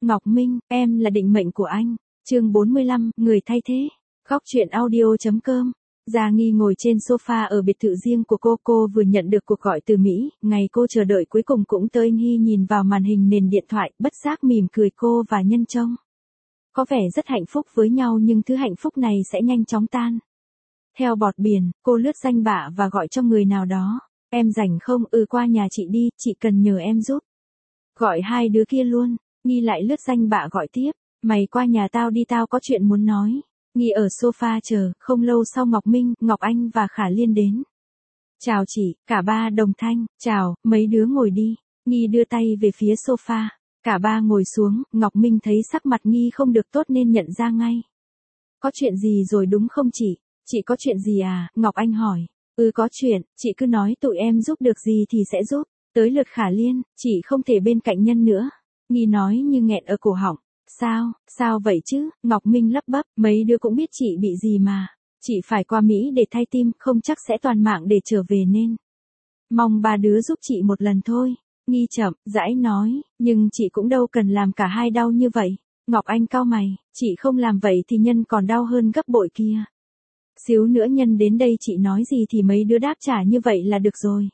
Ngọc Minh, em là định mệnh của anh. Chương 45, người thay thế. Góc truyện audio.com. Gia Nghi ngồi trên sofa ở biệt thự riêng của cô vừa nhận được cuộc gọi từ Mỹ, ngày cô chờ đợi cuối cùng cũng tới. Nghi nhìn vào màn hình nền điện thoại, bất giác mỉm cười. Cô và Nhân trông có vẻ rất hạnh phúc với nhau, nhưng thứ hạnh phúc này sẽ nhanh chóng tan theo bọt biển. Cô lướt danh bạ và gọi cho người nào đó. Em rảnh không? Qua nhà chị đi, chị cần nhờ em giúp. Gọi hai đứa kia luôn. Nghi lại lướt danh bạ gọi tiếp. Mày qua nhà tao đi, tao có chuyện muốn nói. Nghi ở sofa chờ. Không lâu sau Ngọc Minh, Ngọc Anh và Khả Liên đến. Chào chị. Cả ba đồng thanh. Chào, mấy đứa ngồi đi. Nghi đưa tay về phía sofa. Cả ba ngồi xuống. Ngọc Minh thấy sắc mặt Nghi không được tốt nên nhận ra ngay. Có chuyện gì rồi đúng không chị? Chị có chuyện gì à? Ngọc Anh hỏi. Có chuyện, chị cứ nói, tụi em giúp được gì thì sẽ giúp. Tới lượt Khả Liên, chị không thể bên cạnh Nhân nữa. Nghi nói như nghẹn ở cổ họng. Sao vậy chứ? Ngọc Minh lắp bắp, mấy đứa cũng biết chị bị gì mà. Chị phải qua Mỹ để thay tim, không chắc sẽ toàn mạng để trở về nên mong ba đứa giúp chị một lần thôi. Nghi chậm rãi nói, nhưng chị cũng đâu cần làm cả hai đau như vậy. Ngọc Anh cau mày, chị không làm vậy thì Nhân còn đau hơn gấp bội kia. Xíu nữa Nhân đến đây chị nói gì thì mấy đứa đáp trả như vậy là được rồi.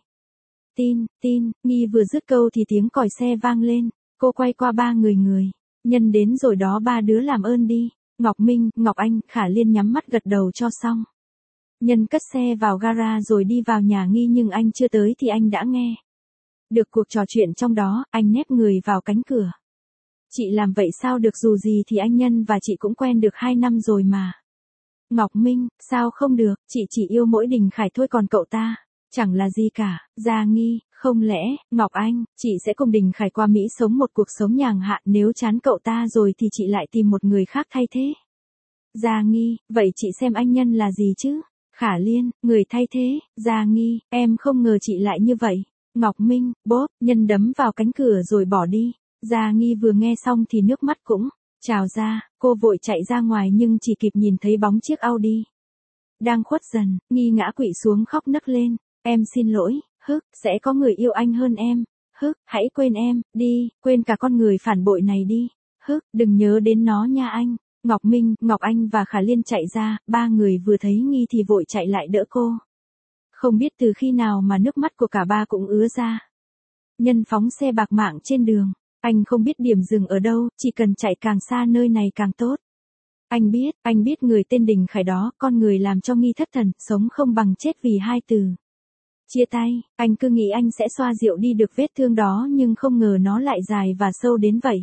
Tin. Nghi vừa dứt câu thì tiếng còi xe vang lên. Cô quay qua ba người. Nhân đến rồi đó, ba đứa làm ơn đi. Ngọc Minh, Ngọc Anh, Khả Liên nhắm mắt gật đầu cho xong. Nhân cất xe vào gara rồi đi vào nhà Nghi, nhưng anh chưa tới thì anh đã nghe được cuộc trò chuyện trong đó. Anh nép người vào cánh cửa. Chị làm vậy sao được, dù gì thì anh Nhân và chị cũng quen được 2 năm rồi mà. Ngọc Minh, sao không được, chị chỉ yêu mỗi Đình Khải thôi, còn cậu ta chẳng là gì cả. Gia Nghi, không lẽ, Ngọc Anh, chị sẽ cùng Đình Khải qua Mỹ sống một cuộc sống nhàn hạ, nếu chán cậu ta rồi thì chị lại tìm một người khác thay thế. Gia Nghi, vậy chị xem anh Nhân là gì chứ? Khả Liên, người thay thế. Gia Nghi, em không ngờ chị lại như vậy. Ngọc Minh, bốp, Nhân đấm vào cánh cửa rồi bỏ đi. Gia Nghi vừa nghe xong thì nước mắt cũng trào ra. Cô vội chạy ra ngoài nhưng chỉ kịp nhìn thấy bóng chiếc Audi đang khuất dần. Nghi ngã quỵ xuống khóc nấc lên. Em xin lỗi, sẽ có người yêu anh hơn em. Hãy quên em, đi, quên cả con người phản bội này đi. Đừng nhớ đến nó nha anh. Ngọc Minh, Ngọc Anh và Khả Liên chạy ra, ba người vừa thấy Nghi thì vội chạy lại đỡ cô. Không biết từ khi nào mà nước mắt của cả ba cũng ứa ra. Nhân phóng xe bạc mạng trên đường. Anh không biết điểm dừng ở đâu, chỉ cần chạy càng xa nơi này càng tốt. Anh biết người tên Đình Khải đó, con người làm cho Nghi thất thần, sống không bằng chết vì 2 từ. Chia tay. Anh cứ nghĩ anh sẽ xoa dịu đi được vết thương đó, nhưng không ngờ nó lại dài và sâu đến vậy.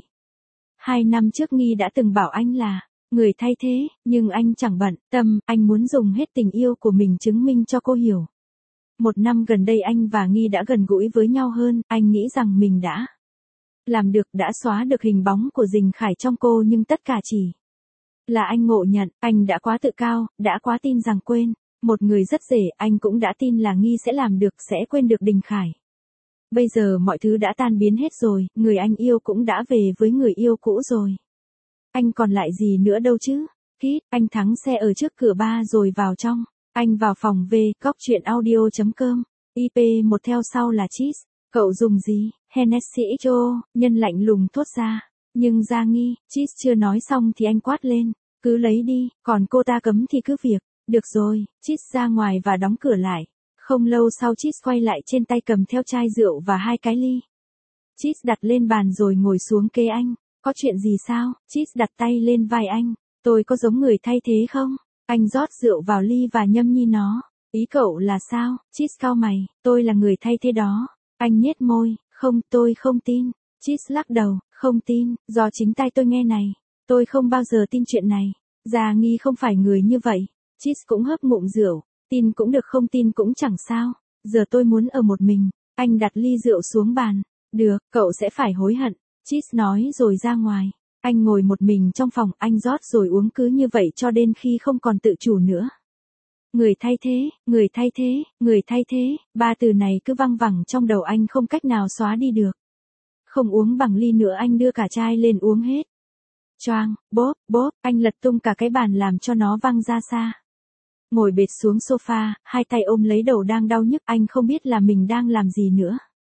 2 năm trước Nghi đã từng bảo anh là người thay thế, nhưng anh chẳng bận tâm, anh muốn dùng hết tình yêu của mình chứng minh cho cô hiểu. 1 năm gần đây anh và Nghi đã gần gũi với nhau hơn, anh nghĩ rằng mình đã làm được, đã xóa được hình bóng của Đình Khải trong cô, nhưng tất cả chỉ là anh ngộ nhận. Anh đã quá tự cao, đã quá tin rằng quên một người rất dễ. Anh cũng đã tin là Nghi sẽ làm được, sẽ quên được Đình Khải. Bây giờ mọi thứ đã tan biến hết rồi, người anh yêu cũng đã về với người yêu cũ rồi. Anh còn lại gì nữa đâu chứ? Anh thắng xe ở trước cửa ba rồi vào trong. Anh vào phòng về, góc truyện audio.com. IP1 theo sau là Cheese. Cậu dùng gì? Hennessy XO, Nhân lạnh lùng thốt ra. Nhưng Gia Nghi, Cheese chưa nói xong thì anh quát lên. Cứ lấy đi, còn cô ta cấm thì cứ việc. Được rồi, Cheese ra ngoài và đóng cửa lại. Không lâu sau Cheese quay lại, trên tay cầm theo chai rượu và 2 cái ly. Cheese đặt lên bàn rồi ngồi xuống kế anh. Có chuyện gì sao? Cheese đặt tay lên vai anh. Tôi có giống người thay thế không? Anh rót rượu vào ly và nhâm nhi nó. Ý cậu là sao? Cheese cau mày. Tôi là người thay thế đó. Anh nhếch môi. Không, tôi không tin. Cheese lắc đầu. Không tin, do chính tai tôi nghe này. Tôi không bao giờ tin chuyện này. Gia Nghi không phải người như vậy. Cheese cũng hớp ngụm rượu. Tin cũng được, không tin cũng chẳng sao. Giờ tôi muốn ở một mình. Anh đặt ly rượu xuống bàn. Được, cậu sẽ phải hối hận. Cheese nói rồi ra ngoài. Anh ngồi một mình trong phòng, anh rót rồi uống cứ như vậy cho đến khi không còn tự chủ nữa. Người thay thế, người thay thế, người thay thế, 3 từ này cứ văng vẳng trong đầu anh không cách nào xóa đi được. Không uống bằng ly nữa, anh đưa cả chai lên uống hết. Choang, bốp, anh lật tung cả cái bàn làm cho nó văng ra xa. Ngồi bệt xuống sofa, 2 tay ôm lấy đầu đang đau nhức, anh không biết là mình đang làm gì nữa.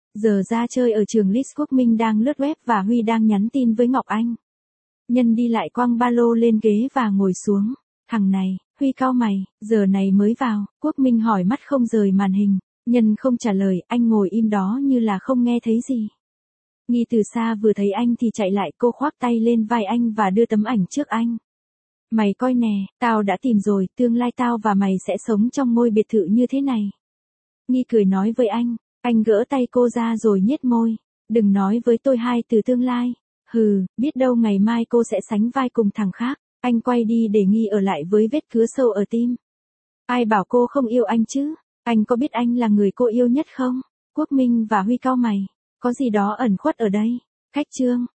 Giờ ra chơi ở trường Lis, Quốc Minh đang lướt web và Huy đang nhắn tin với Ngọc Anh. Nhân đi lại quăng ba lô lên ghế và ngồi xuống. Thằng này, Huy cau mày, giờ này mới vào, Quốc Minh hỏi mắt không rời màn hình. Nhân không trả lời, anh ngồi im đó như là không nghe thấy gì. Nghi từ xa vừa thấy anh thì chạy lại, cô khoác tay lên vai anh và đưa tấm ảnh trước anh. Mày coi nè, tao đã tìm rồi, tương lai tao và mày sẽ sống trong ngôi biệt thự như thế này. Nghi cười nói với anh gỡ tay cô ra rồi nhếch môi. Đừng nói với tôi hai từ tương lai. Hừ, biết đâu ngày mai cô sẽ sánh vai cùng thằng khác. Anh quay đi để Nghi ở lại với vết cứa sâu ở tim. Ai bảo cô không yêu anh chứ? Anh có biết anh là người cô yêu nhất không? Quốc Minh và Huy cau mày. Có gì đó ẩn khuất ở đây. Khách Trương.